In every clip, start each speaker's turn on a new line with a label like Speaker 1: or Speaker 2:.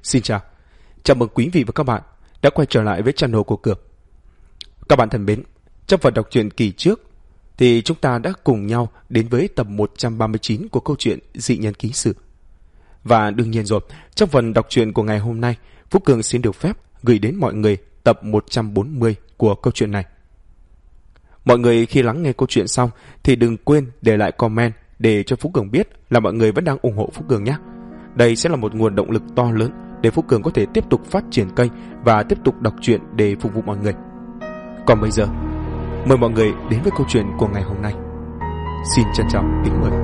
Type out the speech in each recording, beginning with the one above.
Speaker 1: Xin chào, chào mừng quý vị và các bạn đã quay trở lại với channel của Cường. Các bạn thân mến, trong phần đọc truyện kỳ trước thì chúng ta đã cùng nhau đến với tập 139 của câu chuyện Dị Nhân Ký Sự. Và đương nhiên rồi, trong phần đọc truyện của ngày hôm nay, Phú Cường xin được phép gửi đến mọi người tập 140 của câu chuyện này. Mọi người khi lắng nghe câu chuyện xong thì đừng quên để lại comment để cho Phú Cường biết là mọi người vẫn đang ủng hộ Phú Cường nhé. Đây sẽ là một nguồn động lực to lớn để Phú Cường có thể tiếp tục phát triển kênh và tiếp tục đọc truyện để phục vụ mọi người. Còn bây giờ, mời mọi người đến với câu chuyện của ngày hôm nay. Xin trân trọng kính mời.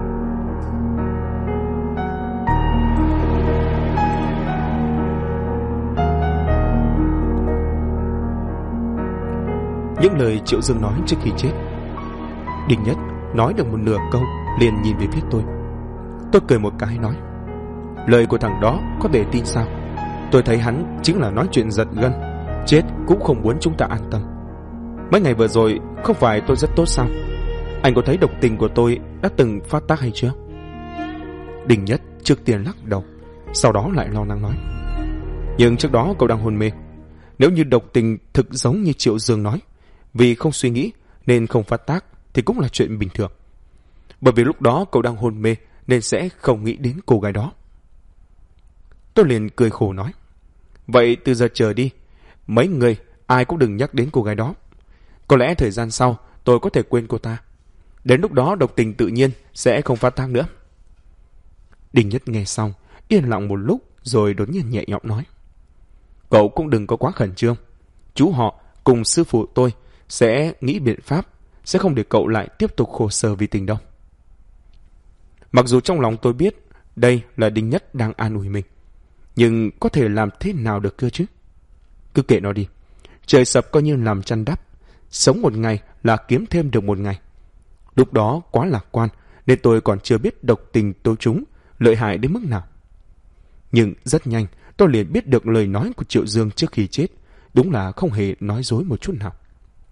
Speaker 1: Những lời Triệu Dương nói trước khi chết. Đinh Nhất nói được một nửa câu liền nhìn về phía tôi. Tôi cười một cái nói: lời của thằng đó có thể tin sao? Tôi thấy hắn chính là nói chuyện giật gân, chết cũng không muốn chúng ta an tâm. Mấy ngày vừa rồi không phải tôi rất tốt sao? Anh có thấy độc tình của tôi đã từng phát tác hay chưa? Đinh Nhất trước tiên lắc đầu, sau đó lại lo lắng nói: nhưng trước đó cậu đang hôn mê. Nếu như độc tình thực giống như Triệu Dương nói, vì không suy nghĩ nên không phát tác thì cũng là chuyện bình thường. Bởi vì lúc đó cậu đang hôn mê nên sẽ không nghĩ đến cô gái đó. Tôi liền cười khổ nói: vậy từ giờ trở đi, mấy người ai cũng đừng nhắc đến cô gái đó. Có lẽ thời gian sau tôi có thể quên cô ta. Đến lúc đó độc tình tự nhiên sẽ không phát tác nữa. Đinh Nhất nghe xong yên lặng một lúc rồi đột nhiên nhẹ nhõm nói: cậu cũng đừng có quá khẩn trương. Chú họ cùng sư phụ tôi sẽ nghĩ biện pháp, sẽ không để cậu lại tiếp tục khổ sở vì tình đâu. Mặc dù trong lòng tôi biết đây là Đinh Nhất đang an ủi mình, nhưng có thể làm thế nào được cơ chứ? Cứ kệ nó đi. Trời sập coi như làm chăn đắp. Sống một ngày là kiếm thêm được một ngày. Lúc đó quá lạc quan nên tôi còn chưa biết độc tình tố chúng lợi hại đến mức nào. Nhưng rất nhanh tôi liền biết được lời nói của Triệu Dương trước khi chết đúng là không hề nói dối một chút nào.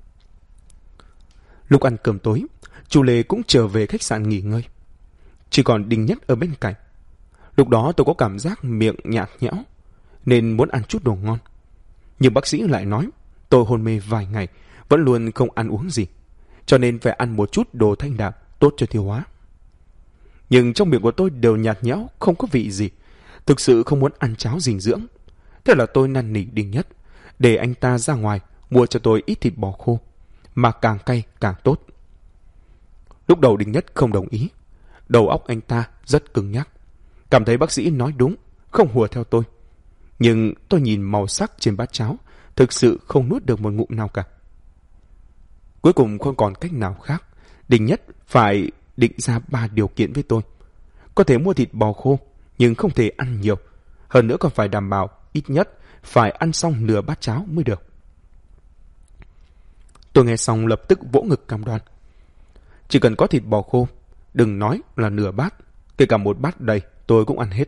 Speaker 1: Lúc ăn cơm tối, chú Lê cũng trở về khách sạn nghỉ ngơi. Chỉ còn Đinh Nhất ở bên cạnh. Lúc đó tôi có cảm giác miệng nhạt nhẽo nên muốn ăn chút đồ ngon. Nhưng bác sĩ lại nói tôi hôn mê vài ngày vẫn luôn không ăn uống gì, cho nên phải ăn một chút đồ thanh đạm tốt cho tiêu hóa. Nhưng trong miệng của tôi đều nhạt nhẽo, không có vị gì. Thực sự không muốn ăn cháo dinh dưỡng. Thế là tôi năn nỉ Đinh Nhất để anh ta ra ngoài mua cho tôi ít thịt bò khô, mà càng cay càng tốt. Lúc đầu Đinh Nhất không đồng ý. Đầu óc anh ta rất cứng nhắc, cảm thấy bác sĩ nói đúng, không hùa theo tôi. Nhưng tôi nhìn màu sắc trên bát cháo, thực sự không nuốt được một ngụm nào cả. Cuối cùng không còn cách nào khác, Đinh Nhất phải định ra 3 điều kiện với tôi. Có thể mua thịt bò khô, nhưng không thể ăn nhiều. Hơn nữa còn phải đảm bảo ít nhất phải ăn xong nửa bát cháo mới được. Tôi nghe xong lập tức vỗ ngực cam đoan: chỉ cần có thịt bò khô, đừng nói là nửa bát, kể cả một bát đầy tôi cũng ăn hết.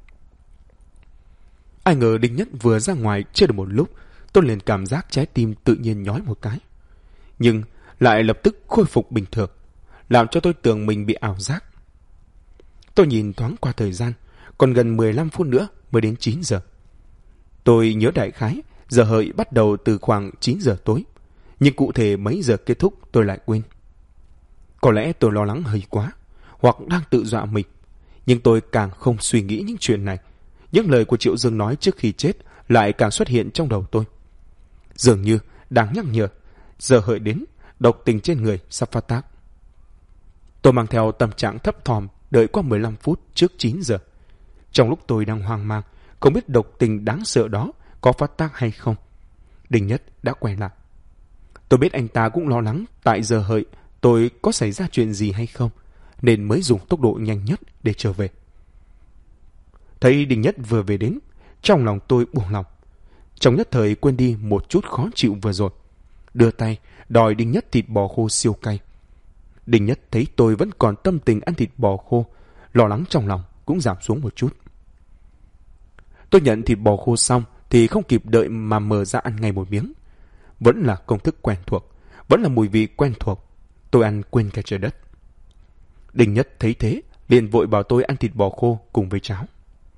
Speaker 1: Ai ngờ Đinh Nhất vừa ra ngoài chưa được một lúc, tôi liền cảm giác trái tim tự nhiên nhói một cái, nhưng lại lập tức khôi phục bình thường, làm cho tôi tưởng mình bị ảo giác. Tôi nhìn thoáng qua thời gian, còn gần 15 phút nữa mới đến 9 giờ. Tôi nhớ đại khái giờ hợi bắt đầu từ khoảng 9 giờ tối, nhưng cụ thể mấy giờ kết thúc tôi lại quên. Có lẽ tôi lo lắng hơi quá, hoặc đang tự dọa mình, nhưng tôi càng không suy nghĩ những chuyện này. Những lời của Triệu Dương nói trước khi chết lại càng xuất hiện trong đầu tôi, dường như đang nhắc nhở giờ hợi đến, độc tình trên người sắp phát tác. Tôi mang theo tâm trạng thấp thỏm đợi qua 15 phút trước 9 giờ. Trong lúc tôi đang hoang mang, không biết độc tình đáng sợ đó có phát tác hay không, Đinh Nhất đã quay lại. Tôi biết anh ta cũng lo lắng tại giờ hợi tôi có xảy ra chuyện gì hay không, nên mới dùng tốc độ nhanh nhất để trở về. Thấy Đinh Nhất vừa về đến, trong lòng tôi buông lòng. Trong nhất thời quên đi một chút khó chịu vừa rồi, đưa tay đòi Đinh Nhất thịt bò khô siêu cay. Đinh Nhất thấy tôi vẫn còn tâm tình ăn thịt bò khô, lo lắng trong lòng cũng giảm xuống một chút. Tôi nhận thịt bò khô xong thì không kịp đợi mà mở ra ăn ngay một miếng. Vẫn là công thức quen thuộc, vẫn là mùi vị quen thuộc. Tôi ăn quên cả trời đất. Đinh Nhất thấy thế liền vội bảo tôi ăn thịt bò khô cùng với cháo.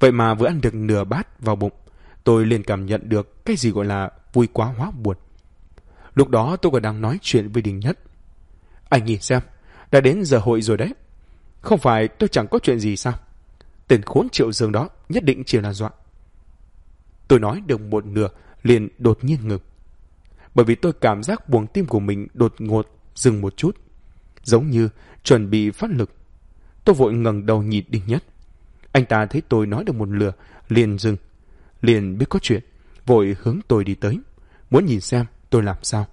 Speaker 1: Vậy mà vừa ăn được nửa bát vào bụng, tôi liền cảm nhận được cái gì gọi là vui quá hóa buồn. Lúc đó tôi còn đang nói chuyện với Đình Nhất. Anh nhìn xem, đã đến giờ hội rồi đấy. Không phải tôi chẳng có chuyện gì sao? Tên khốn Triệu Dương đó nhất định chỉ là dọa. Tôi nói được một nửa liền đột nhiên ngừng. Bởi vì tôi cảm giác buồng tim của mình đột ngột dừng một chút, giống như chuẩn bị phát lực. Tôi vội ngẩng đầu nhìn Đình Nhất. Anh ta thấy tôi nói được một nửa liền dừng, liền biết có chuyện, vội hướng tôi đi tới, muốn nhìn xem tôi làm sao.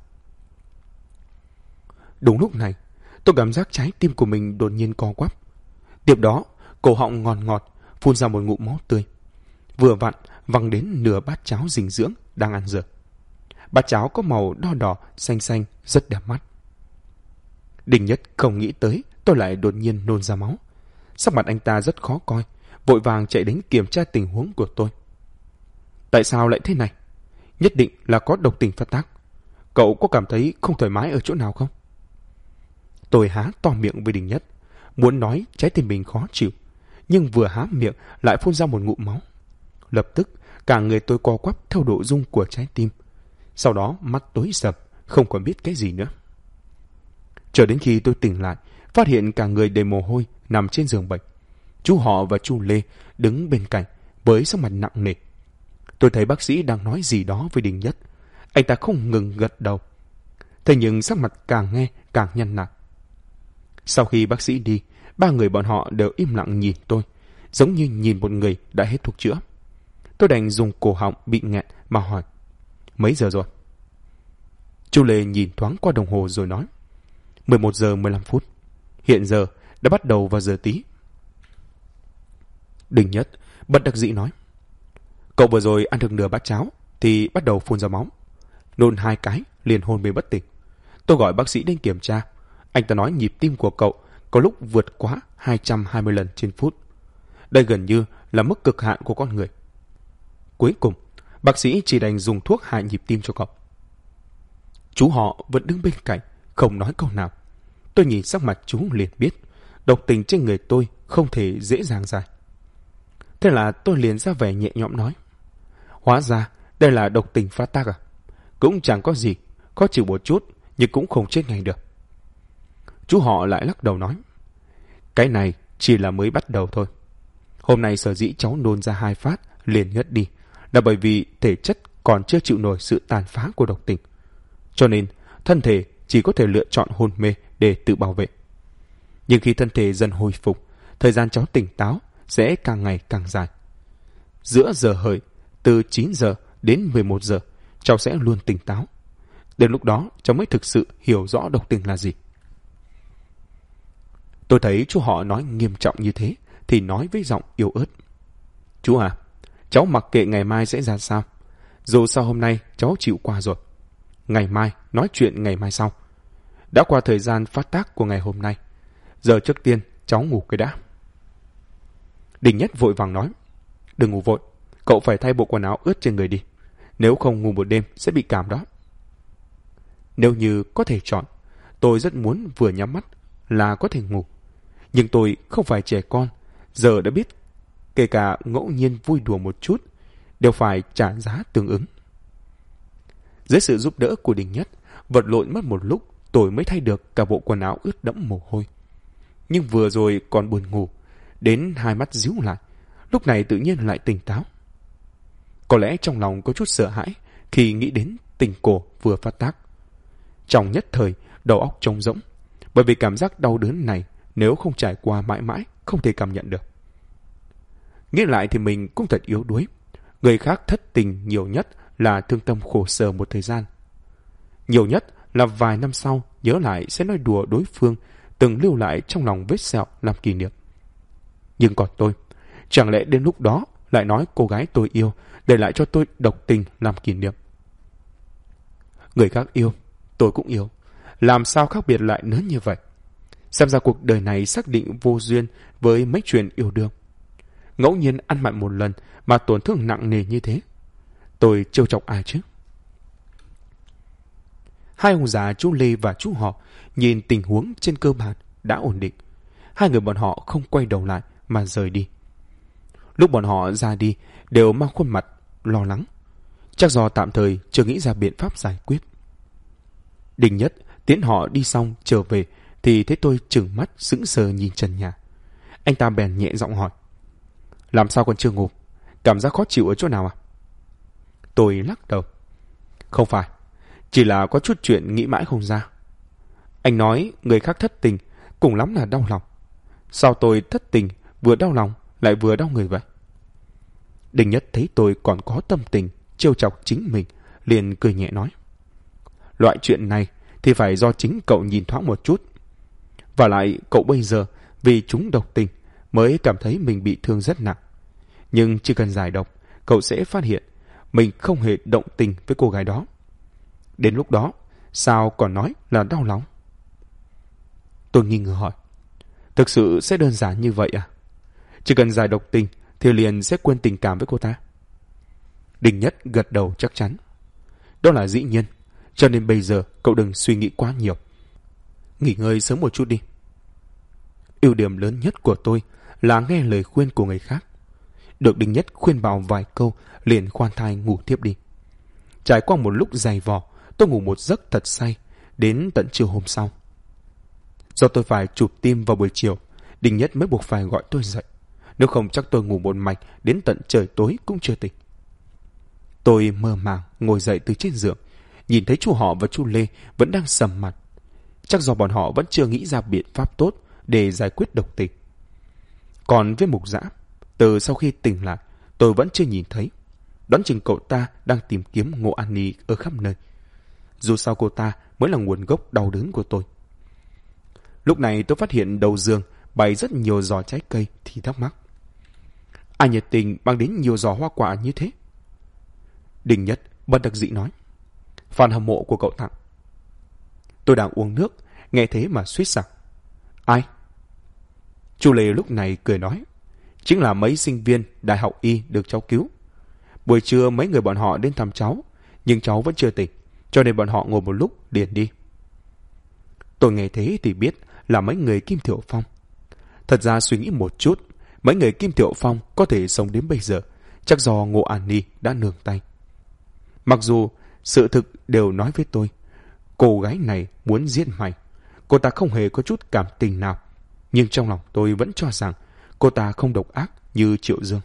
Speaker 1: Đúng lúc này, tôi cảm giác trái tim của mình đột nhiên co quắp. Tiếp đó, cổ họng ngọt ngọt phun ra một ngụm máu tươi. Vừa vặn văng đến nửa bát cháo dinh dưỡng đang ăn dở. Bát cháo có màu đỏ đỏ, xanh xanh, rất đẹp mắt. Đình Nhất không nghĩ tới tôi lại đột nhiên nôn ra máu. Sắc mặt anh ta rất khó coi, vội vàng chạy đến kiểm tra tình huống của tôi. Tại sao lại thế này? Nhất định là có độc tình phát tác. Cậu có cảm thấy không thoải mái ở chỗ nào không? Tôi há to miệng với Đình Nhất, muốn nói trái tim mình khó chịu, nhưng vừa há miệng lại phun ra một ngụm máu. Lập tức, cả người tôi co quắp theo độ rung của trái tim. Sau đó mắt tối sầm, không còn biết cái gì nữa. Chờ đến khi tôi tỉnh lại, phát hiện cả người đầy mồ hôi nằm trên giường bệnh. Chú Họ và chú Lê đứng bên cạnh với sắc mặt nặng nề. Tôi thấy bác sĩ đang nói gì đó với Đình Nhất. Anh ta không ngừng gật đầu. Thế nhưng sắc mặt càng nghe càng nhăn nạt. Sau khi bác sĩ đi, ba người bọn họ đều im lặng nhìn tôi, giống như nhìn một người đã hết thuốc chữa. Tôi đành dùng cổ họng bị nghẹn mà hỏi: mấy giờ rồi? Chú Lê nhìn thoáng qua đồng hồ rồi nói: 11 giờ 15 phút. Hiện giờ đã bắt đầu vào giờ tí. Đình Nhất bất đắc dĩ nói: cậu vừa rồi ăn được nửa bát cháo thì bắt đầu phun ra máu. Nôn 2 cái liền hôn mê bất tỉnh. Tôi gọi bác sĩ đến kiểm tra. Anh ta nói nhịp tim của cậu có lúc vượt quá 220 lần trên phút. Đây gần như là mức cực hạn của con người. Cuối cùng, bác sĩ chỉ đành dùng thuốc hạ nhịp tim cho cậu. Chú Họ vẫn đứng bên cạnh, không nói câu nào. Tôi nhìn sắc mặt chú liền biết độc tình trên người tôi không thể dễ dàng giải. Thế là tôi liền ra vẻ nhẹ nhõm nói: hóa ra đây là độc tình phát tác à? Cũng chẳng có gì, có chịu một chút nhưng cũng không chết ngay được. Chú Họ lại lắc đầu nói: cái này chỉ là mới bắt đầu thôi. Hôm nay sở dĩ cháu nôn ra 2 phát liền ngất đi là bởi vì thể chất còn chưa chịu nổi sự tàn phá của độc tình. Cho nên thân thể chỉ có thể lựa chọn hôn mê để tự bảo vệ. Nhưng khi thân thể dần hồi phục, thời gian cháu tỉnh táo sẽ càng ngày càng dài. Giữa giờ hợi, từ 9 giờ đến 11 giờ, cháu sẽ luôn tỉnh táo. Đến lúc đó, cháu mới thực sự hiểu rõ độc tình là gì. Tôi thấy chú Họ nói nghiêm trọng như thế, thì nói với giọng yếu ớt: chú à, cháu mặc kệ ngày mai sẽ ra sao. Dù sao hôm nay cháu chịu qua rồi. Ngày mai nói chuyện ngày mai sau. Đã qua thời gian phát tác của ngày hôm nay. Giờ trước tiên cháu ngủ cái đã. Đình Nhất vội vàng nói: đừng ngủ vội, cậu phải thay bộ quần áo ướt trên người đi. Nếu không ngủ một đêm sẽ bị cảm đó. Nếu như có thể chọn, tôi rất muốn vừa nhắm mắt là có thể ngủ. Nhưng tôi không phải trẻ con, giờ đã biết kể cả ngẫu nhiên vui đùa một chút đều phải trả giá tương ứng. Dưới sự giúp đỡ của Đình Nhất, vật lộn mất một lúc tôi mới thay được cả bộ quần áo ướt đẫm mồ hôi. Nhưng vừa rồi còn buồn ngủ, đến 2 mắt díu lại, lúc này tự nhiên lại tỉnh táo. Có lẽ trong lòng có chút sợ hãi khi nghĩ đến tình cổ vừa phát tác. Trong nhất thời, đầu óc trống rỗng, bởi vì cảm giác đau đớn này nếu không trải qua mãi mãi không thể cảm nhận được. Nghĩ lại thì mình cũng thật yếu đuối. Người khác thất tình nhiều nhất là thương tâm khổ sở một thời gian. Nhiều nhất là vài năm sau nhớ lại sẽ nói đùa đối phương từng lưu lại trong lòng vết sẹo làm kỷ niệm. Nhưng còn tôi, chẳng lẽ đến lúc đó lại nói cô gái tôi yêu để lại cho tôi độc tình làm kỷ niệm? Người khác yêu, tôi cũng yêu. Làm sao khác biệt lại lớn như vậy? Xem ra cuộc đời này xác định vô duyên với mấy chuyện yêu đương. Ngẫu nhiên ăn mặn một lần mà tổn thương nặng nề như thế. Tôi trêu chọc ai chứ? Hai ông già chú Lê và chú Họ nhìn tình huống trên cơ bản đã ổn định. Hai người bọn họ không quay đầu lại mà rời đi. Lúc bọn họ ra đi đều mang khuôn mặt lo lắng, chắc do tạm thời chưa nghĩ ra biện pháp giải quyết. Đình Nhất tiễn họ đi xong trở về thì thấy tôi trừng mắt sững sờ nhìn trần nhà. Anh ta bèn nhẹ giọng hỏi: làm sao còn chưa ngủ? Cảm giác khó chịu ở chỗ nào à? Tôi lắc đầu: không phải, chỉ là có chút chuyện nghĩ mãi không ra. Anh nói người khác thất tình cùng lắm là đau lòng. Sao tôi thất tình vừa đau lòng lại vừa đau người vậy? Đình Nhất thấy tôi còn có tâm tình trêu chọc chính mình, liền cười nhẹ nói: loại chuyện này thì phải do chính cậu nhìn thoáng một chút. Và lại cậu bây giờ vì chúng độc tình mới cảm thấy mình bị thương rất nặng. Nhưng chỉ cần giải độc, cậu sẽ phát hiện mình không hề động tình với cô gái đó. Đến lúc đó, sao còn nói là đau lòng? Tôi nghi ngờ hỏi: thực sự sẽ đơn giản như vậy à? Chỉ cần giải độc tình thì liền sẽ quên tình cảm với cô ta? Đình Nhất gật đầu chắc chắn: đó là dĩ nhiên, cho nên bây giờ cậu đừng suy nghĩ quá nhiều. Nghỉ ngơi sớm một chút đi. Ưu điểm lớn nhất của tôi là nghe lời khuyên của người khác. Được Đình Nhất khuyên bảo vài câu, liền khoan thai ngủ tiếp đi. Trải qua một lúc dày vò, tôi ngủ một giấc thật say, đến tận chiều hôm sau. Do tôi phải chụp tim vào buổi chiều, Đình Nhất mới buộc phải gọi tôi dậy. Nếu không chắc tôi ngủ một mạch đến tận trời tối cũng chưa tỉnh. Tôi mơ màng ngồi dậy từ trên giường, nhìn thấy chú Họ và chú Lê vẫn đang sầm mặt. Chắc do bọn họ vẫn chưa nghĩ ra biện pháp tốt để giải quyết độc tình. Còn với Mục Dã, từ sau khi tỉnh lại, tôi vẫn chưa nhìn thấy. Đoán chừng cậu ta đang tìm kiếm Ngộ An Ni ở khắp nơi. Dù sao cô ta mới là nguồn gốc đau đớn của tôi. Lúc này tôi phát hiện đầu giường bày rất nhiều giỏ trái cây thì thắc mắc: ai nhiệt tình mang đến nhiều giỏ hoa quả như thế? Đình Nhất bất đắc dĩ nói: fan hâm mộ của cậu tặng. Tôi đang uống nước, nghe thế mà suýt sặc: ai? Chu Lê lúc này cười nói: chính là mấy sinh viên đại học y được cháu cứu. Buổi trưa mấy người bọn họ đến thăm cháu, nhưng cháu vẫn chưa tỉnh, cho nên bọn họ ngồi một lúc liền đi. Tôi nghe thế thì biết là mấy người Kim Thiệu Phong. Thật ra suy nghĩ một chút, mấy người Kim Thiệu Phong có thể sống đến bây giờ, chắc do Ngộ An Ni đã nương tay. Mặc dù sự thực đều nói với tôi, cô gái này muốn giết mày, cô ta không hề có chút cảm tình nào, nhưng trong lòng tôi vẫn cho rằng cô ta không độc ác như Triệu Dương.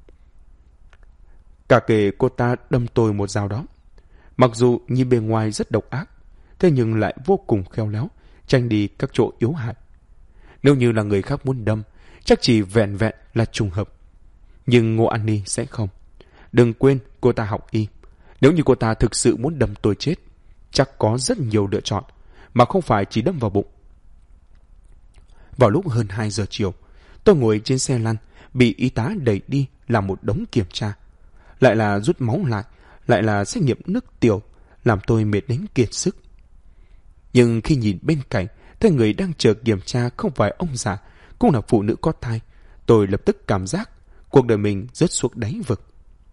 Speaker 1: Cả kể cô ta đâm tôi một dao đó, mặc dù nhìn bề ngoài rất độc ác, thế nhưng lại vô cùng khéo léo, tranh đi các chỗ yếu hại. Nếu như là người khác muốn đâm, chắc chỉ vẹn vẹn là trùng hợp. Nhưng Ngộ An Ni sẽ không. Đừng quên cô ta học y. Nếu như cô ta thực sự muốn đâm tôi chết, chắc có rất nhiều lựa chọn, mà không phải chỉ đâm vào bụng. Vào lúc hơn 2 giờ chiều, tôi ngồi trên xe lăn, bị y tá đẩy đi làm một đống kiểm tra. Lại là rút máu lại là xét nghiệm nước tiểu, làm tôi mệt đến kiệt sức. Nhưng khi nhìn bên cạnh, thấy người đang chờ kiểm tra không phải ông già, cũng là phụ nữ có thai, tôi lập tức cảm giác cuộc đời mình rớt xuống đáy vực.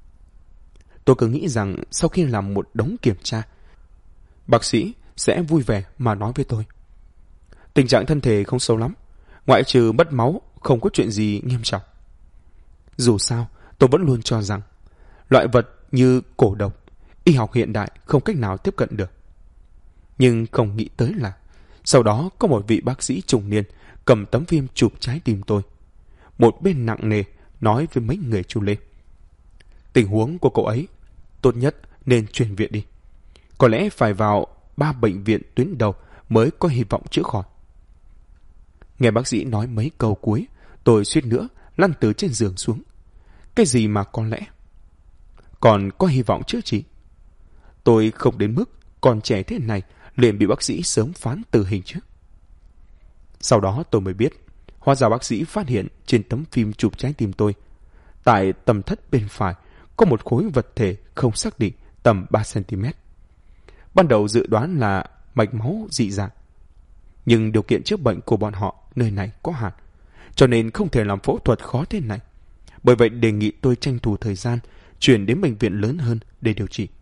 Speaker 1: Tôi cứ nghĩ rằng sau khi làm một đống kiểm tra, bác sĩ sẽ vui vẻ mà nói với tôi: tình trạng thân thể không xấu lắm, ngoại trừ mất máu không có chuyện gì nghiêm trọng. Dù sao, tôi vẫn luôn cho rằng loại vật như cổ độc, y học hiện đại không cách nào tiếp cận được. Nhưng không nghĩ tới là sau đó có một vị bác sĩ trung niên cầm tấm phim chụp trái tim tôi. Một bên nặng nề nói với mấy người Chu Lê: tình huống của cậu ấy tốt nhất nên chuyển viện đi. Có lẽ phải vào 3 bệnh viện tuyến đầu mới có hy vọng chữa khỏi. Nghe bác sĩ nói mấy câu cuối, tôi suýt nữa lăn từ trên giường xuống. Cái gì mà có lẽ? Còn có hy vọng chữa trị? Tôi không đến mức còn trẻ thế này liền bị bác sĩ sớm phán tử hình chứ. Sau đó tôi mới biết, hóa ra bác sĩ phát hiện trên tấm phim chụp trái tim tôi, tại tầm thất bên phải có một khối vật thể không xác định tầm 3 cm. Ban đầu dự đoán là mạch máu dị dạng, nhưng điều kiện chữa bệnh của bọn họ nơi này có hạn, cho nên không thể làm phẫu thuật khó thế này. Bởi vậy đề nghị tôi tranh thủ thời gian chuyển đến bệnh viện lớn hơn để điều trị.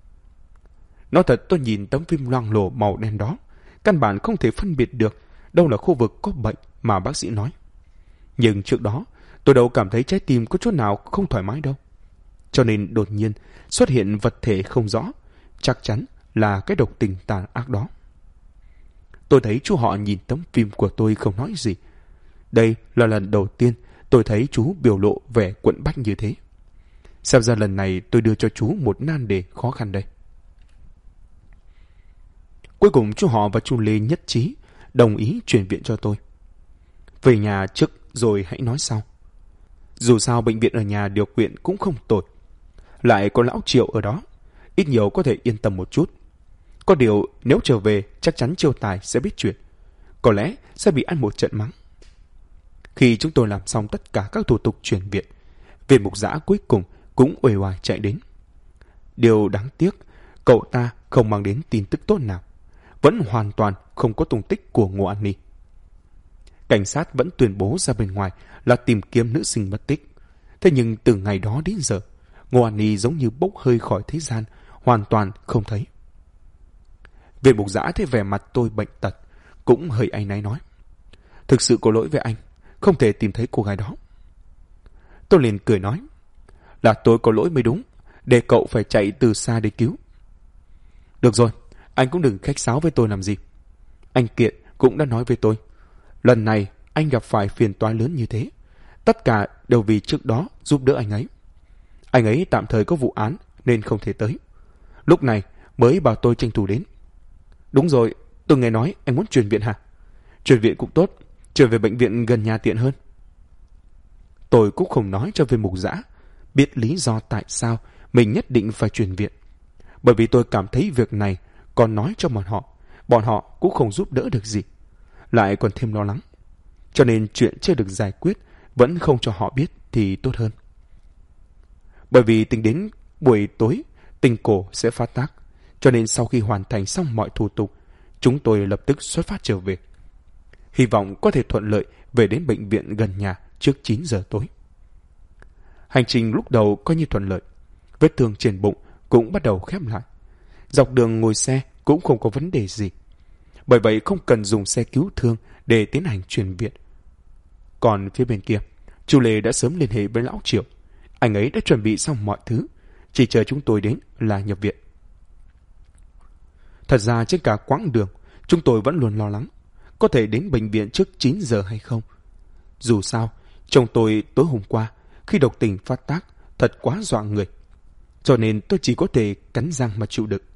Speaker 1: Nói thật, tôi nhìn tấm phim loang lổ màu đen đó, căn bản không thể phân biệt được đâu là khu vực có bệnh mà bác sĩ nói. Nhưng trước đó, Tôi đâu cảm thấy trái tim có chỗ nào không thoải mái đâu. Cho nên đột nhiên xuất hiện vật thể không rõ, chắc chắn là cái độc tình tàn ác đó. Tôi thấy chú họ nhìn tấm phim của tôi không nói gì. Đây là lần đầu tiên tôi thấy chú biểu lộ vẻ quẫn bách như thế. Xem ra lần này tôi đưa cho chú một nan đề khó khăn đây. Cuối cùng chú họ và chú Lê nhất trí, đồng ý chuyển viện cho tôi. Về nhà trước rồi hãy nói sau. Dù sao bệnh viện ở nhà điều kiện cũng không tồi. Lại có lão Triệu ở đó, ít nhiều có thể yên tâm một chút. Có điều nếu trở về chắc chắn Chiêu Tài sẽ biết chuyện. Có lẽ sẽ bị ăn một trận mắng. Khi chúng tôi làm xong tất cả các thủ tục chuyển viện, viên mục giã cuối cùng cũng uể oải chạy đến. Điều đáng tiếc, cậu ta không mang đến tin tức tốt nào. Vẫn hoàn toàn không có tung tích của Ngô An Ni. Cảnh sát vẫn tuyên bố ra bên ngoài là tìm kiếm nữ sinh mất tích. Thế nhưng từ ngày đó đến giờ, Ngô An Ni giống như bốc hơi khỏi thế gian, hoàn toàn không thấy. Viên mục giã thấy vẻ mặt tôi bệnh tật, cũng hơi áy náy nói: thực sự có lỗi với anh, không thể tìm thấy cô gái đó. Tôi liền cười nói: là tôi có lỗi mới đúng, để cậu phải chạy từ xa để cứu. Được rồi, anh cũng đừng khách sáo với tôi làm gì. Anh Kiện cũng đã nói với tôi, lần này anh gặp phải phiền toái lớn như thế, tất cả đều vì trước đó giúp đỡ anh ấy. Anh ấy tạm thời có vụ án nên không thể tới, lúc này mới bảo tôi tranh thủ đến. Đúng rồi, tôi nghe nói anh muốn chuyển viện hả? Chuyển viện cũng tốt, chuyển về bệnh viện gần nhà tiện hơn. Tôi cũng không nói cho viên mục giã biết lý do tại sao mình nhất định phải chuyển viện. Bởi vì tôi cảm thấy việc này còn nói cho bọn họ cũng không giúp đỡ được gì, lại còn thêm lo lắng. Cho nên chuyện chưa được giải quyết vẫn không cho họ biết thì tốt hơn. Bởi vì tính đến buổi tối tình cổ sẽ phát tác, cho nên sau khi hoàn thành xong mọi thủ tục, chúng tôi lập tức xuất phát trở về. Hy vọng có thể thuận lợi về đến bệnh viện gần nhà trước 9 giờ tối. Hành trình lúc đầu coi như thuận lợi. Vết thương trên bụng cũng bắt đầu khép lại. Dọc đường ngồi xe cũng không có vấn đề gì. Bởi vậy không cần dùng xe cứu thương để tiến hành chuyển viện. Còn phía bên kia, chú Lê đã sớm liên hệ với lão Triệu. Anh ấy đã chuẩn bị xong mọi thứ, chỉ chờ chúng tôi đến là nhập viện. Thật ra trên cả quãng đường, chúng tôi vẫn luôn lo lắng có thể đến bệnh viện trước 9 giờ hay không. Dù sao, chồng tôi tối hôm qua khi độc tình phát tác thật quá dọa người, cho nên tôi chỉ có thể cắn răng mà chịu đựng.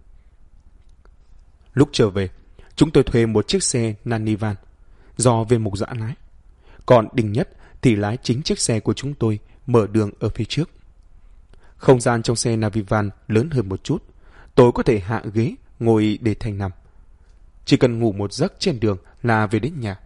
Speaker 1: Lúc trở về, chúng tôi thuê một chiếc xe Nanivan do viên mục giã lái. Còn Đình Nhất thì lái chính chiếc xe của chúng tôi mở đường ở phía trước. Không gian trong xe Navivan lớn hơn một chút, tôi có thể hạ ghế ngồi để thành nằm. Chỉ cần ngủ một giấc trên đường là về đến nhà.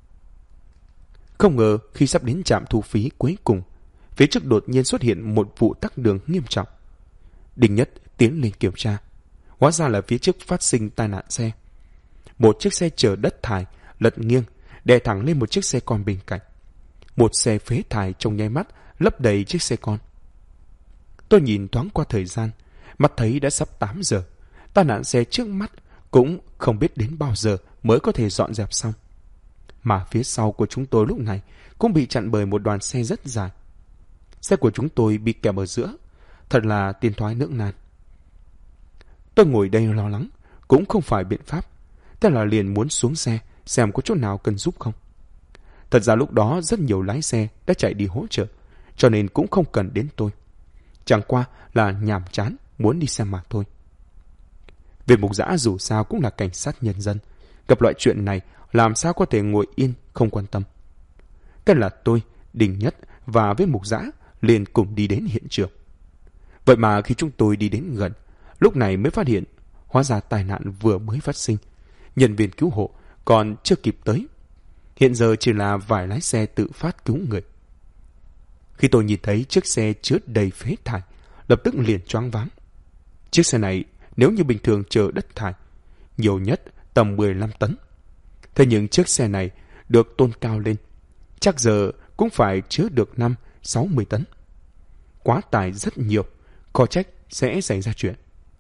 Speaker 1: Không ngờ khi sắp đến trạm thu phí cuối cùng, phía trước đột nhiên xuất hiện một vụ tắc đường nghiêm trọng. Đình Nhất tiến lên kiểm tra. Hóa ra là phía trước phát sinh tai nạn xe. Một chiếc xe chở đất thải lật nghiêng, đè thẳng lên một chiếc xe con bên cạnh. Một xe phế thải trong nháy mắt lấp đầy chiếc xe con. Tôi nhìn thoáng qua thời gian, mắt thấy đã sắp 8 giờ. Tai nạn xe trước mắt cũng không biết đến bao giờ mới có thể dọn dẹp xong. Mà phía sau của chúng tôi lúc này cũng bị chặn bởi một đoàn xe rất dài. Xe của chúng tôi bị kẹp ở giữa, thật là tiền thoái lưỡng nan. Tôi ngồi đây lo lắng, cũng không phải biện pháp. Thế là liền muốn xuống xe xem có chỗ nào cần giúp không. Thật ra lúc đó rất nhiều lái xe đã chạy đi hỗ trợ, cho nên cũng không cần đến tôi. Chẳng qua là nhàm chán muốn đi xem mà thôi. Viên mục giã dù sao cũng là cảnh sát nhân dân, gặp loại chuyện này làm sao có thể ngồi yên không quan tâm. Cái là tôi, Đình Nhất và viên mục giã liền cùng đi đến hiện trường. Vậy mà khi chúng tôi đi đến gần, lúc này mới phát hiện hóa ra tai nạn vừa mới phát sinh. Nhân viên cứu hộ còn chưa kịp tới. Hiện giờ chỉ là vài lái xe tự phát cứu người. Khi tôi nhìn thấy chiếc xe chứa đầy phế thải, lập tức liền choáng váng. Chiếc xe này nếu như bình thường chở đất thải, nhiều nhất tầm 15 tấn. Thế nhưng chiếc xe này được tôn cao lên, chắc giờ cũng phải chứa được 5-60 tấn. Quá tải rất nhiều, khó trách sẽ xảy ra chuyện.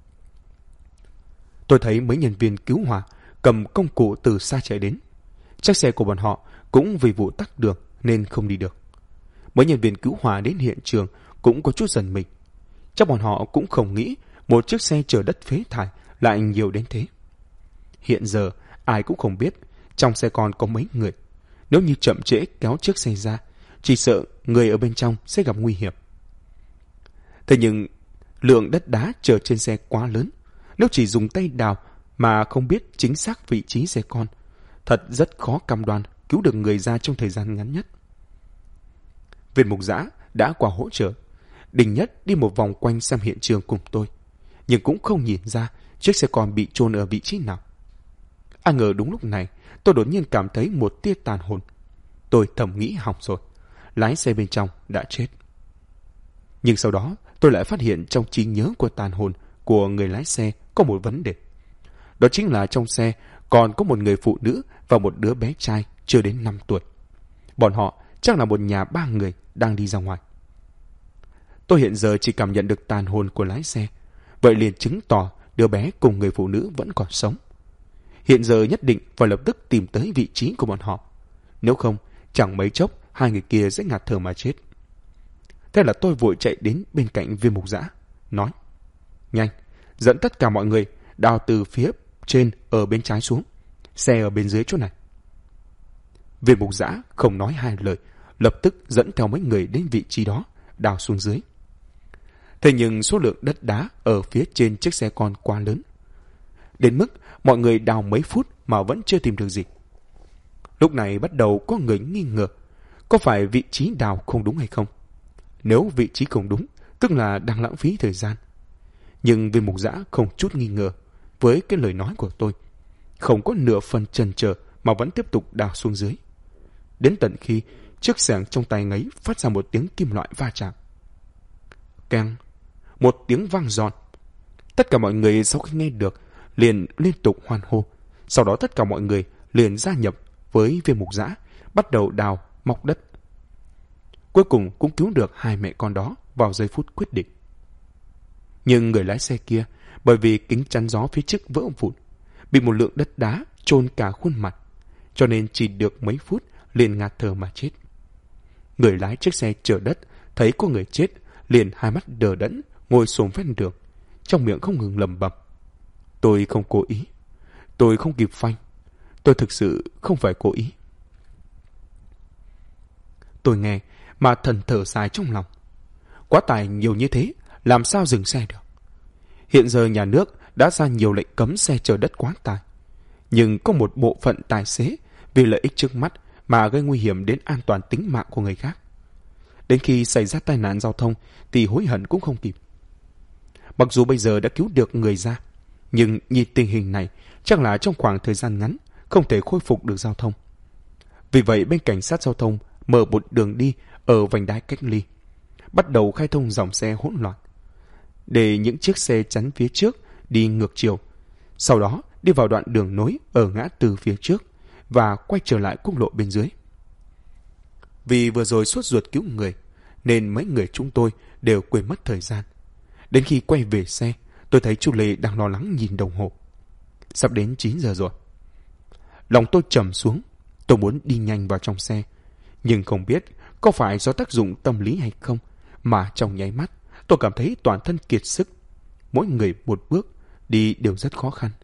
Speaker 1: Tôi thấy mấy nhân viên cứu hỏa cầm công cụ từ xa chạy đến. Chiếc xe của bọn họ cũng vì vụ tắc đường nên không đi được. Mấy nhân viên cứu hỏa đến hiện trường cũng có chút giận mình. Chắc bọn họ cũng không nghĩ một chiếc xe chở đất phế thải lại nhiều đến thế. Hiện giờ ai cũng không biết trong xe con có mấy người. Nếu như chậm trễ kéo chiếc xe ra, chỉ sợ người ở bên trong sẽ gặp nguy hiểm. Thế nhưng lượng đất đá chở trên xe quá lớn. Nếu chỉ dùng tay đào mà không biết chính xác vị trí xe con, thật rất khó cam đoan cứu được người ra trong thời gian ngắn nhất. Viên mục giã đã qua hỗ trợ. Đình Nhất đi một vòng quanh xem hiện trường cùng tôi, nhưng cũng không nhìn ra chiếc xe con bị chôn ở vị trí nào. Ai ngờ đúng lúc này, tôi đột nhiên cảm thấy một tia tàn hồn. Tôi thầm nghĩ hỏng rồi, lái xe bên trong đã chết. Nhưng sau đó, tôi lại phát hiện trong trí nhớ của tàn hồn của người lái xe có một vấn đề. Đó chính là trong xe còn có một người phụ nữ và một đứa bé trai chưa đến 5 tuổi. Bọn họ chắc là một nhà 3 người đang đi ra ngoài. Tôi hiện giờ chỉ cảm nhận được tàn hồn của lái xe, vậy liền chứng tỏ đứa bé cùng người phụ nữ vẫn còn sống. Hiện giờ nhất định phải lập tức tìm tới vị trí của bọn họ. Nếu không, chẳng mấy chốc hai người kia sẽ ngạt thở mà chết. Thế là tôi vội chạy đến bên cạnh Viên mục giã, nói: nhanh, dẫn tất cả mọi người đào từ phía trên ở bên trái xuống, xe ở bên dưới chỗ này. Viên mục giã không nói hai lời, lập tức dẫn theo mấy người đến vị trí đó, đào xuống dưới. Thế nhưng số lượng đất đá ở phía trên chiếc xe con quá lớn, đến mức mọi người đào mấy phút mà vẫn chưa tìm được gì. Lúc này bắt đầu có người nghi ngờ, có phải vị trí đào không đúng hay không? Nếu vị trí không đúng, tức là đang lãng phí thời gian. Nhưng Viên mục giã không chút nghi ngờ với cái lời nói của tôi, không có nửa phần chần chờ mà vẫn tiếp tục đào xuống dưới. Đến tận khi chiếc xẻng trong tay ngấy phát ra một tiếng kim loại va chạm. Keng, một tiếng vang giòn. Tất cả mọi người sau khi nghe được liền liên tục hoan hô. Sau đó tất cả mọi người liền gia nhập với Viên mục giã, bắt đầu đào móc đất. Cuối cùng cũng cứu được hai mẹ con đó vào giây phút quyết định. Nhưng người lái xe kia, bởi vì kính chắn gió phía trước vỡ vụn, bị một lượng đất đá chôn cả khuôn mặt, cho nên chỉ được mấy phút liền ngạt thở mà chết. Người lái chiếc xe chở đất thấy có người chết, liền hai mắt đờ đẫn ngồi xổm ven đường, trong miệng không ngừng lẩm bẩm: tôi không cố ý, tôi không kịp phanh, tôi thực sự không phải cố ý. Tôi nghe mà thần thở dài trong lòng. Quá tải nhiều như thế, làm sao dừng xe được? Hiện giờ nhà nước đã ra nhiều lệnh cấm xe chở đất quá tải, nhưng có một bộ phận tài xế vì lợi ích trước mắt mà gây nguy hiểm đến an toàn tính mạng của người khác. Đến khi xảy ra tai nạn giao thông thì hối hận cũng không kịp. Mặc dù bây giờ đã cứu được người ra, nhưng nhìn tình hình này chắc là trong khoảng thời gian ngắn không thể khôi phục được giao thông. Vì vậy bên cảnh sát giao thông mở một đường đi ở vành đai cách ly, bắt đầu khai thông dòng xe hỗn loạn, để những chiếc xe chắn phía trước đi ngược chiều, sau đó đi vào đoạn đường nối ở ngã tư phía trước và quay trở lại quốc lộ bên dưới. Vì vừa rồi sốt ruột cứu người nên mấy người chúng tôi đều quên mất thời gian. Đến khi quay về xe, tôi thấy chú Lê đang lo lắng nhìn đồng hồ. Sắp đến 9 giờ rồi. Lòng tôi trầm xuống, tôi muốn đi nhanh vào trong xe, nhưng không biết có phải do tác dụng tâm lý hay không mà trong nháy mắt tôi cảm thấy toàn thân kiệt sức. Mỗi người một bước đi đều rất khó khăn.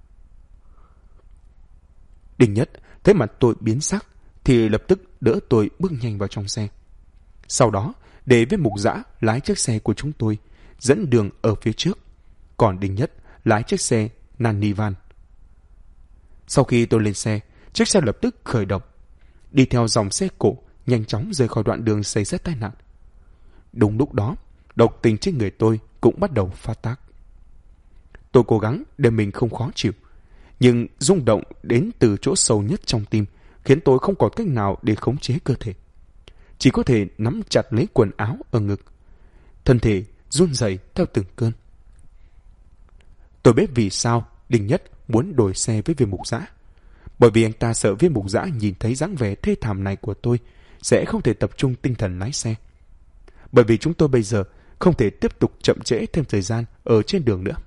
Speaker 1: Đình Nhất thấy mặt tôi biến sắc thì lập tức đỡ tôi bước nhanh vào trong xe. Sau đó để Viên mục giã lái chiếc xe của chúng tôi dẫn đường ở phía trước, còn Đình Nhất lái chiếc xe Nani van. Sau khi tôi lên xe, chiếc xe lập tức khởi động, đi theo dòng xe cổ nhanh chóng rời khỏi đoạn đường xảy ra tai nạn. Đúng lúc đó, độc tình trên người tôi cũng bắt đầu phát tác. Tôi cố gắng để mình không khó chịu, nhưng rung động đến từ chỗ sâu nhất trong tim khiến tôi không còn cách nào để khống chế cơ thể. Chỉ có thể nắm chặt lấy quần áo ở ngực, thân thể run rẩy theo từng cơn. Tôi biết vì sao Đình Nhất muốn đổi xe với Viên mục giã. Bởi vì anh ta sợ Viên mục giã nhìn thấy dáng vẻ thê thảm này của tôi sẽ không thể tập trung tinh thần lái xe. Bởi vì chúng tôi bây giờ không thể tiếp tục chậm trễ thêm thời gian ở trên đường nữa.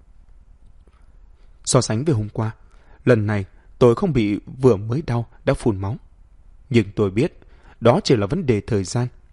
Speaker 1: So sánh với hôm qua, lần này tôi không bị vừa mới đau đã phun máu. Nhưng tôi biết đó chỉ là vấn đề thời gian.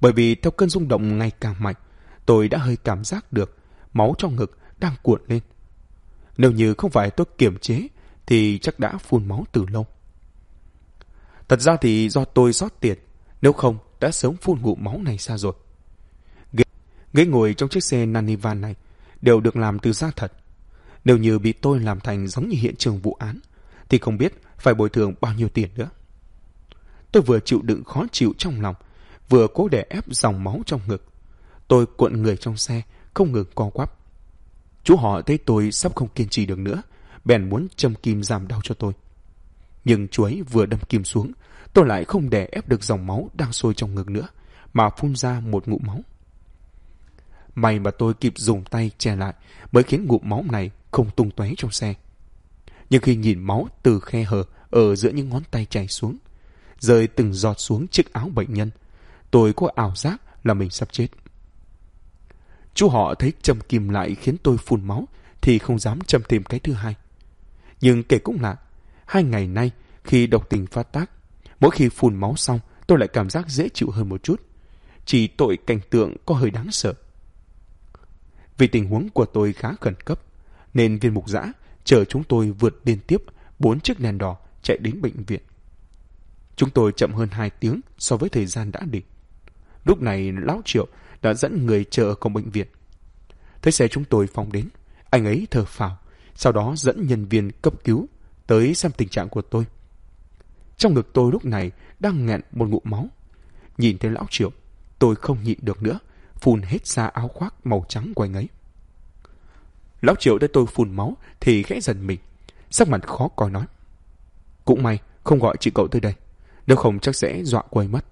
Speaker 1: Bởi vì theo cơn rung động ngày càng mạnh, tôi đã hơi cảm giác được máu trong ngực đang cuộn lên. Nếu như không phải tôi kiềm chế thì chắc đã phun máu từ lâu. Thật ra thì do tôi xót tiền, nếu không đã sớm phun ngụm máu này ra rồi. Ghế ngồi trong chiếc xe Nanivan này đều được làm từ da thật. Nếu như bị tôi làm thành giống như hiện trường vụ án thì không biết phải bồi thường bao nhiêu tiền nữa. Tôi vừa chịu đựng khó chịu trong lòng, vừa cố đè ép dòng máu trong ngực. Tôi cuộn người trong xe, không ngừng co quắp. Chú họ thấy tôi sắp không kiên trì được nữa, bèn muốn châm kim giảm đau cho tôi. Nhưng chú ấy vừa đâm kim xuống, tôi lại không đè ép được dòng máu đang sôi trong ngực nữa, mà phun ra một ngụm máu. May mà tôi kịp dùng tay che lại mới khiến ngụm máu này không tung tóe trong xe. Nhưng khi nhìn máu từ khe hở ở giữa những ngón tay chảy xuống, rơi từng giọt xuống chiếc áo bệnh nhân, tôi có ảo giác là mình sắp chết. Chú họ thấy châm kim lại khiến tôi phun máu thì không dám châm thêm cái thứ hai. Nhưng kể cũng lạ, 2 ngày nay khi độc tình phát tác, mỗi khi phun máu xong tôi lại cảm giác dễ chịu hơn một chút. Chỉ tội cảnh tượng có hơi đáng sợ. Vì tình huống của tôi khá khẩn cấp, nên viên mục dã chở chúng tôi vượt liên tiếp 4 chiếc đèn đỏ chạy đến bệnh viện. Chúng tôi chậm hơn 2 tiếng so với thời gian đã định. Lúc này Lão Triệu đã dẫn người chờ ở cổng bệnh viện. Thấy xe chúng tôi phóng đến, anh ấy thở phào, sau đó dẫn nhân viên cấp cứu tới xem tình trạng của tôi. Trong ngực tôi lúc này đang nghẹn một ngụm máu. Nhìn thấy Lão Triệu, tôi không nhịn được nữa, phun hết ra áo khoác màu trắng của anh ấy. Lão Triệu thấy tôi phun máu thì khẽ giật mình, sắc mặt khó coi nói: cũng may không gọi chị cậu tới đây, nếu không chắc sẽ dọa cô ấy mất.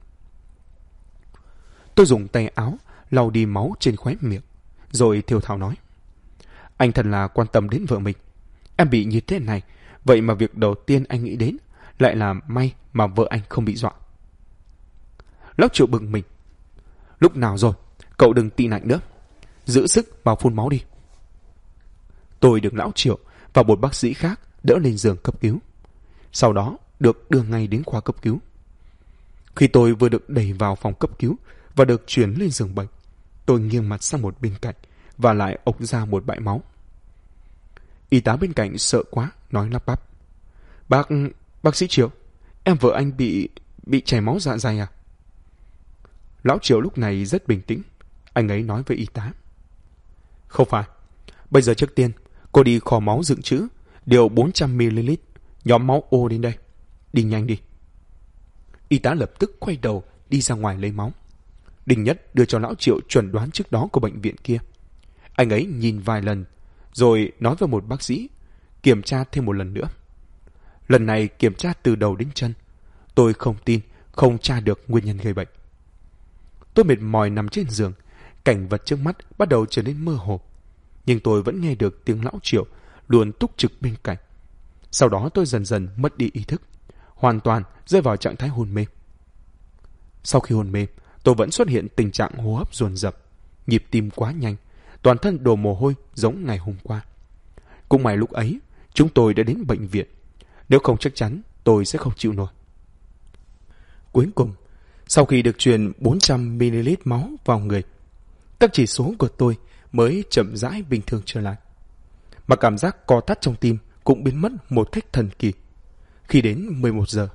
Speaker 1: Tôi dùng tay áo lau đi máu trên khóe miệng, rồi thều thào nói: anh thật là quan tâm đến vợ mình. Em bị như thế này, vậy mà việc đầu tiên anh nghĩ đến lại là may mà vợ anh không bị dọa. Lão Triệu bừng mình: lúc nào rồi, cậu đừng tị nạnh nữa, giữ sức vào phun máu đi. Tôi được Lão Triệu và một bác sĩ khác đỡ lên giường cấp cứu, sau đó được đưa ngay đến khoa cấp cứu. Khi tôi vừa được đẩy vào phòng cấp cứu và được chuyển lên giường bệnh, tôi nghiêng mặt sang một bên cạnh và lại ộc ra một bãi máu. Y tá bên cạnh sợ quá, nói lắp bắp: Bác sĩ Triệu, em vợ anh bị chảy máu dạ dày à? Lão Triệu lúc này rất bình tĩnh. Anh ấy nói với y tá: không phải. Bây giờ trước tiên, cô đi kho máu dự trữ, điều 400ml, nhóm máu O đến đây. Đi nhanh đi. Y tá lập tức quay đầu, đi ra ngoài lấy máu. Đinh Nhất đưa cho Lão Triệu chuẩn đoán trước đó của bệnh viện kia. Anh ấy nhìn vài lần, rồi nói với một bác sĩ, kiểm tra thêm một lần nữa. Lần này kiểm tra từ đầu đến chân. Tôi không tin, không tra được nguyên nhân gây bệnh. Tôi mệt mỏi nằm trên giường, cảnh vật trước mắt bắt đầu trở nên mơ hồ. Nhưng tôi vẫn nghe được tiếng Lão Triệu luôn túc trực bên cạnh. Sau đó tôi dần dần mất đi ý thức, hoàn toàn rơi vào trạng thái hôn mê. Sau khi hôn mê, tôi vẫn xuất hiện tình trạng hô hấp dồn dập, nhịp tim quá nhanh, toàn thân đổ mồ hôi giống ngày hôm qua. Cũng may lúc ấy, chúng tôi đã đến bệnh viện. Nếu không chắc chắn, tôi sẽ không chịu nổi. Cuối cùng, sau khi được truyền 400ml máu vào người, các chỉ số của tôi mới chậm rãi bình thường trở lại. Mà cảm giác co thắt trong tim cũng biến mất một cách thần kỳ. Khi đến 11 giờ,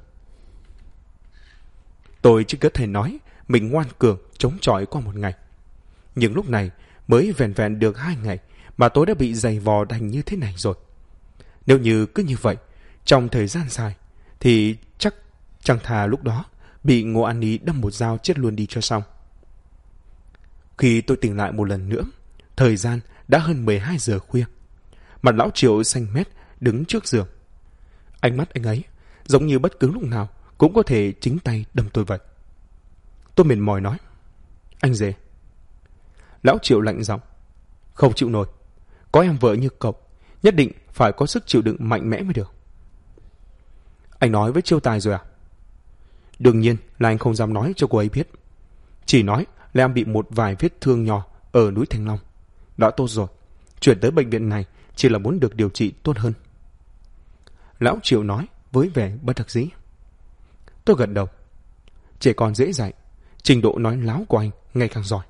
Speaker 1: tôi chỉ có thể nói mình ngoan cường chống chọi qua một ngày. Nhưng lúc này mới vẹn vẹn được 2 ngày mà tôi đã bị giày vò đành như thế này rồi. Nếu như cứ như vậy, trong thời gian dài, thì chắc chẳng thà lúc đó bị Ngô An Ní đâm một dao chết luôn đi cho xong. Khi tôi tỉnh lại một lần nữa, thời gian đã hơn 12 giờ khuya. Mặt Lão Triệu xanh mét đứng trước giường. Ánh mắt anh ấy giống như bất cứ lúc nào cũng có thể chính tay đâm tôi vậy. Tôi mệt mỏi nói: anh Dề. Lão Triệu lạnh giọng: không chịu nổi. Có em vợ như cậu, nhất định phải có sức chịu đựng mạnh mẽ mới được. Anh nói với Chiêu Tài rồi à? Đương nhiên là anh không dám nói cho cô ấy biết. Chỉ nói là em bị một vài vết thương nhỏ ở núi Thanh Long. Đã tốt rồi, chuyển tới bệnh viện này chỉ là muốn được điều trị tốt hơn. Lão Triệu nói với vẻ bất đắc dĩ. Tôi gật đầu. Trẻ con dễ dạy, Trình độ nói láo của anh ngày càng giỏi.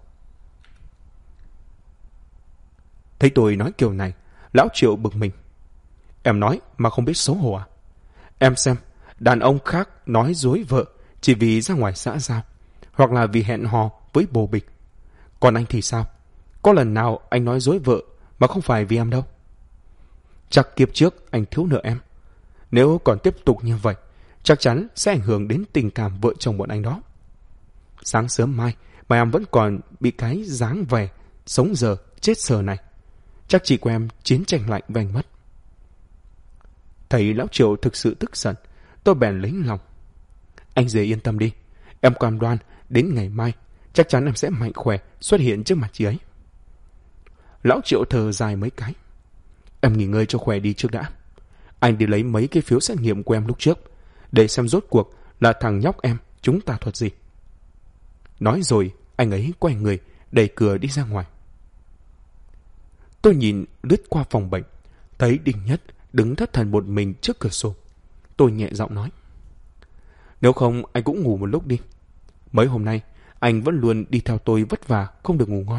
Speaker 1: Thấy tôi nói kiểu này, lão Triệu bực mình. Em nói mà không biết xấu hổ à? Em xem, đàn ông khác nói dối vợ chỉ vì ra ngoài xã giao, hoặc là vì hẹn hò với bồ bịch. Còn anh thì sao? Có lần nào anh nói dối vợ mà không phải vì em đâu? Chắc kiếp trước anh thiếu nợ em. Nếu còn tiếp tục như vậy, chắc chắn sẽ ảnh hưởng đến tình cảm vợ chồng bọn anh đó. Sáng sớm mai mà em vẫn còn bị cái dáng vẻ sống giờ chết sờ này, chắc chị của em chiến tranh lạnh với anh mất. Thấy lão Triệu thực sự tức giận, tôi bèn lấy lòng. Anh dễ yên tâm đi, em cam đoan đến ngày mai chắc chắn em sẽ mạnh khỏe xuất hiện trước mặt chị ấy. Lão Triệu thở dài mấy cái. Em nghỉ ngơi cho khỏe đi trước đã. Anh đi lấy mấy cái phiếu xét nghiệm của em lúc trước, để xem rốt cuộc là thằng nhóc em chúng ta thuật gì. Nói rồi, anh ấy quay người, đẩy cửa đi ra ngoài. Tôi nhìn lướt qua phòng bệnh, thấy Đinh Nhất đứng thất thần một mình trước cửa sổ. Tôi nhẹ giọng nói. Nếu không, anh cũng ngủ một lúc đi. Mấy hôm nay, anh vẫn luôn đi theo tôi vất vả, không được ngủ ngon.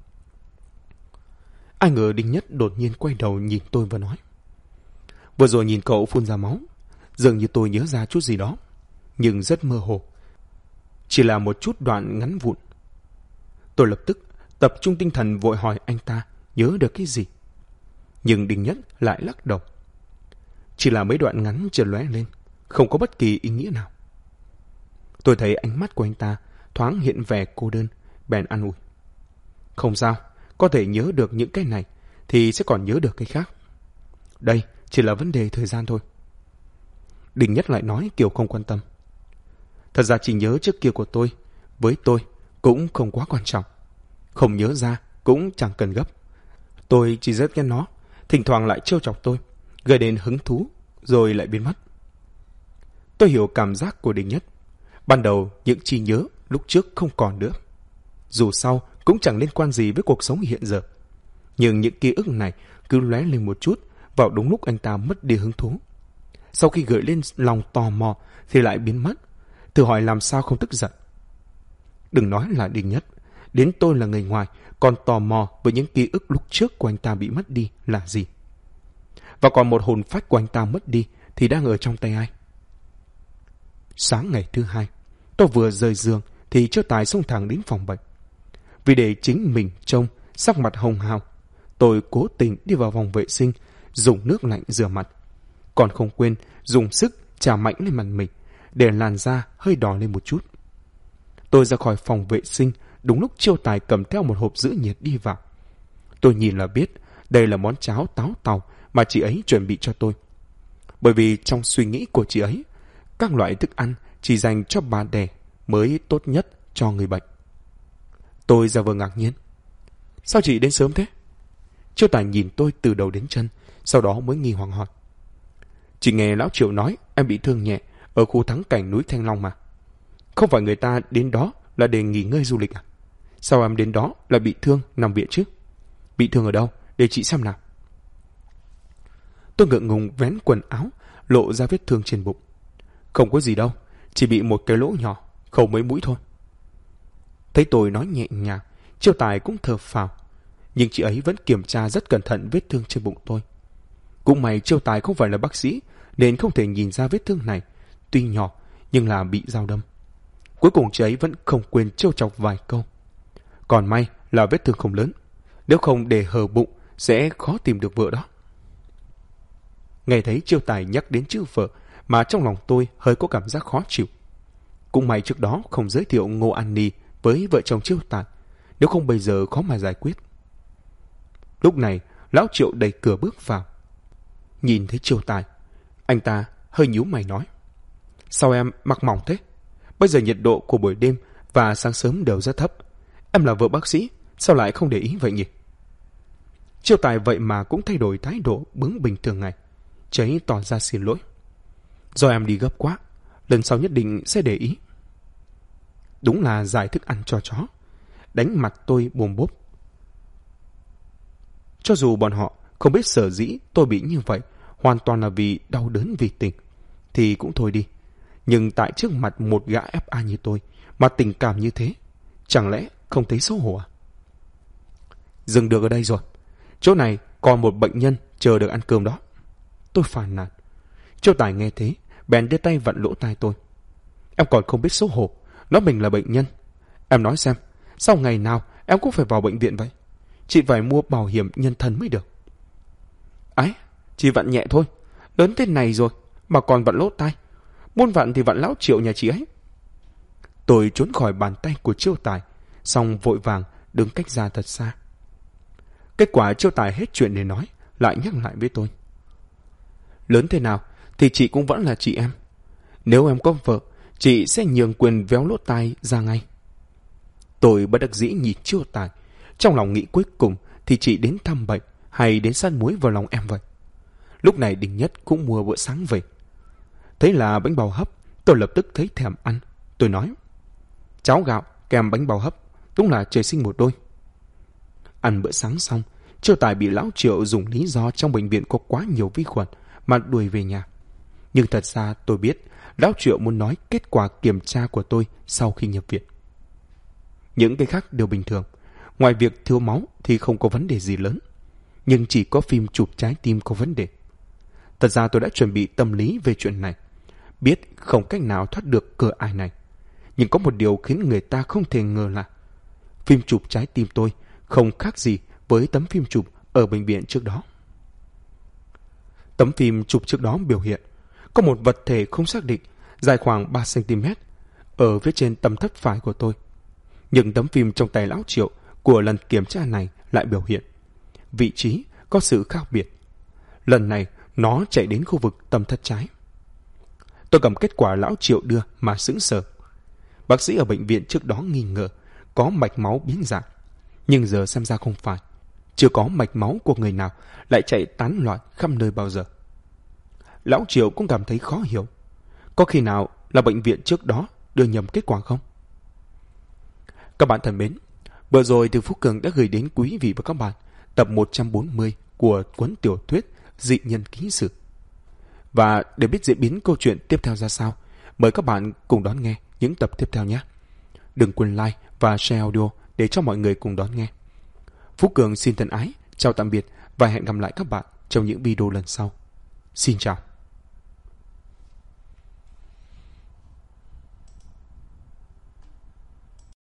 Speaker 1: Ai ngờ Đinh Nhất đột nhiên quay đầu nhìn tôi và nói. Vừa rồi nhìn cậu phun ra máu, dường như tôi nhớ ra chút gì đó, nhưng rất mơ hồ. Chỉ là một chút đoạn ngắn vụn. Tôi lập tức tập trung tinh thần vội hỏi anh ta nhớ được cái gì. Nhưng Đinh Nhất lại lắc đầu. Chỉ là mấy đoạn ngắn chợt lóe lên, không có bất kỳ ý nghĩa nào. Tôi thấy ánh mắt của anh ta thoáng hiện vẻ cô đơn, bèn an ủi. Không sao, có thể nhớ được những cái này thì sẽ còn nhớ được cái khác. Đây chỉ là vấn đề thời gian thôi. Đinh Nhất lại nói kiểu không quan tâm. Thật ra chỉ nhớ trước kia của tôi, với tôi cũng không quá quan trọng. Không nhớ ra cũng chẳng cần gấp. Tôi chỉ rất ghét nó, thỉnh thoảng lại trêu chọc tôi, gây đến hứng thú, rồi lại biến mất. Tôi hiểu cảm giác của Đinh Nhất. Ban đầu những trí nhớ lúc trước không còn nữa. Dù sau cũng chẳng liên quan gì với cuộc sống hiện giờ. Nhưng những ký ức này cứ lóe lên một chút vào đúng lúc anh ta mất đi hứng thú. Sau khi gợi lên lòng tò mò thì lại biến mất. Thử hỏi làm sao không tức giận. Đừng nói là Đinh Nhất, đến tôi là người ngoài còn tò mò với những ký ức lúc trước của anh ta bị mất đi là gì. Và còn một hồn phách của anh ta mất đi thì đang ở trong tay ai? Sáng ngày thứ hai, tôi vừa rời giường thì Chiêu Tài xông thẳng đến phòng bệnh. Vì để chính mình trông sắc mặt hồng hào, tôi cố tình đi vào phòng vệ sinh, dùng nước lạnh rửa mặt. Còn không quên dùng sức chà mạnh lên mặt mình, để làn da hơi đỏ lên một chút. Tôi ra khỏi phòng vệ sinh đúng lúc Chiêu Tài cầm theo một hộp giữ nhiệt đi vào. Tôi nhìn là biết đây là món cháo táo tàu mà chị ấy chuẩn bị cho tôi. Bởi vì trong suy nghĩ của chị ấy, các loại thức ăn chỉ dành cho bà đẻ mới tốt nhất cho người bệnh. Tôi giả vờ ngạc nhiên. Sao chị đến sớm thế? Chiêu Tài nhìn tôi từ đầu đến chân, sau đó mới nghi hoặc hỏi. Chị nghe lão Triệu nói em bị thương nhẹ ở khu thắng cảnh núi Thanh Long mà. Không phải người ta đến đó là để nghỉ ngơi du lịch à? Sao em đến đó là bị thương nằm viện chứ? Bị thương ở đâu? Để chị xem nào. Tôi ngượng ngùng vén quần áo, lộ ra vết thương trên bụng. Không có gì đâu, chỉ bị một cái lỗ nhỏ, khâu mấy mũi thôi. Thấy tôi nói nhẹ nhàng, Chiêu Tài cũng thở phào. Nhưng chị ấy vẫn kiểm tra rất cẩn thận vết thương trên bụng tôi. Cũng may Chiêu Tài không phải là bác sĩ, nên không thể nhìn ra vết thương này, tuy nhỏ nhưng là bị dao đâm. Cuối cùng chị ấy vẫn không quên trêu chọc vài câu. Còn may là vết thương không lớn, nếu không để hở bụng sẽ khó tìm được vợ đó. Nghe thấy Chiêu Tài nhắc đến chữ vợ mà trong lòng tôi hơi có cảm giác khó chịu. Cũng may trước đó không giới thiệu Ngô An Ni với vợ chồng Chiêu Tài, nếu không bây giờ khó mà giải quyết. Lúc này lão Triệu đẩy cửa bước vào. Nhìn thấy Chiêu Tài, anh ta hơi nhíu mày nói. Sao em mặc mỏng thế? Bây giờ nhiệt độ của buổi đêm và sáng sớm đều rất thấp. Em là vợ bác sĩ, sao lại không để ý vậy nhỉ? Chiêu Tài vậy mà cũng thay đổi thái độ bướng bỉnh thường ngày. Chị ấy tỏ ra xin lỗi. Do em đi gấp quá, lần sau nhất định sẽ để ý. Đúng là giải thức ăn cho chó. Đánh mặt tôi bồm bốp. Cho dù bọn họ không biết sở dĩ tôi bị như vậy hoàn toàn là vì đau đớn vì tình, thì cũng thôi đi. Nhưng tại trước mặt một gã FA như tôi mà tình cảm như thế, chẳng lẽ không thấy xấu hổ à? Dừng được ở đây rồi. Chỗ này còn một bệnh nhân chờ được ăn cơm đó. Tôi phàn nàn. Châu Tài nghe thế, bèn đưa tay vặn lỗ tai tôi. Em còn không biết xấu hổ, nói mình là bệnh nhân. Em nói xem, sao ngày nào em cũng phải vào bệnh viện vậy? Chị phải mua bảo hiểm nhân thân mới được. Ấy, chị vặn nhẹ thôi. Lớn thế này rồi mà còn vặn lỗ tai. Muốn vặn thì vặn lão Triệu nhà chị ấy. Tôi trốn khỏi bàn tay của Châu Tài, xong vội vàng đứng cách ra thật xa. Kết quả Châu Tài hết chuyện để nói, lại nhắc lại với tôi. Lớn thế nào thì chị cũng vẫn là chị em. Nếu em có vợ, chị sẽ nhường quyền véo lỗ tai ra ngay. Tôi bất đắc dĩ nhìn Châu Tài, trong lòng nghĩ cuối cùng thì chị đến thăm bệnh hay đến sát muối vào lòng em vậy. Lúc này Đình Nhất cũng mua bữa sáng về. Thấy là bánh bào hấp, tôi lập tức thấy thèm ăn. Tôi nói, cháo gạo kèm bánh bào hấp, đúng là trời sinh một đôi. Ăn bữa sáng xong, Châu Tài bị lão Triệu dùng lý do trong bệnh viện có quá nhiều vi khuẩn mà đuổi về nhà. Nhưng thật ra tôi biết lão Triệu muốn nói kết quả kiểm tra của tôi sau khi nhập viện. Những cái khác đều bình thường. Ngoài việc thiếu máu thì không có vấn đề gì lớn. Nhưng chỉ có phim chụp trái tim có vấn đề. Thật ra tôi đã chuẩn bị tâm lý về chuyện này. Biết không cách nào thoát được cửa ải này. Nhưng có một điều khiến người ta không thể ngờ là phim chụp trái tim tôi không khác gì với tấm phim chụp ở bệnh viện trước đó. Tấm phim chụp trước đó biểu hiện có một vật thể không xác định dài khoảng 3 cm ở phía trên tầm thất phải của tôi. Nhưng tấm phim trong tay lão Triệu của lần kiểm tra này lại biểu hiện vị trí có sự khác biệt. Lần này nó chạy đến khu vực tầm thất trái. Tôi cầm kết quả lão Triệu đưa mà sững sờ. Bác sĩ ở bệnh viện trước đó nghi ngờ có mạch máu biến dạng, nhưng giờ xem ra không phải. Chưa có mạch máu của người nào lại chạy tán loạn khắp nơi bao giờ. Lão Triệu cũng cảm thấy khó hiểu. Có khi nào là bệnh viện trước đó đưa nhầm kết quả không? Các bạn thân mến, vừa rồi thì Phú Cường đã gửi đến quý vị và các bạn tập 140 của cuốn tiểu thuyết Dị Nhân Ký Sự. Và để biết diễn biến câu chuyện tiếp theo ra sao, mời các bạn cùng đón nghe những tập tiếp theo nhé. Đừng quên like và share audio để cho mọi người cùng đón nghe. Phú Cường xin thân ái, chào tạm biệt và hẹn gặp lại các bạn trong những video lần sau. Xin chào.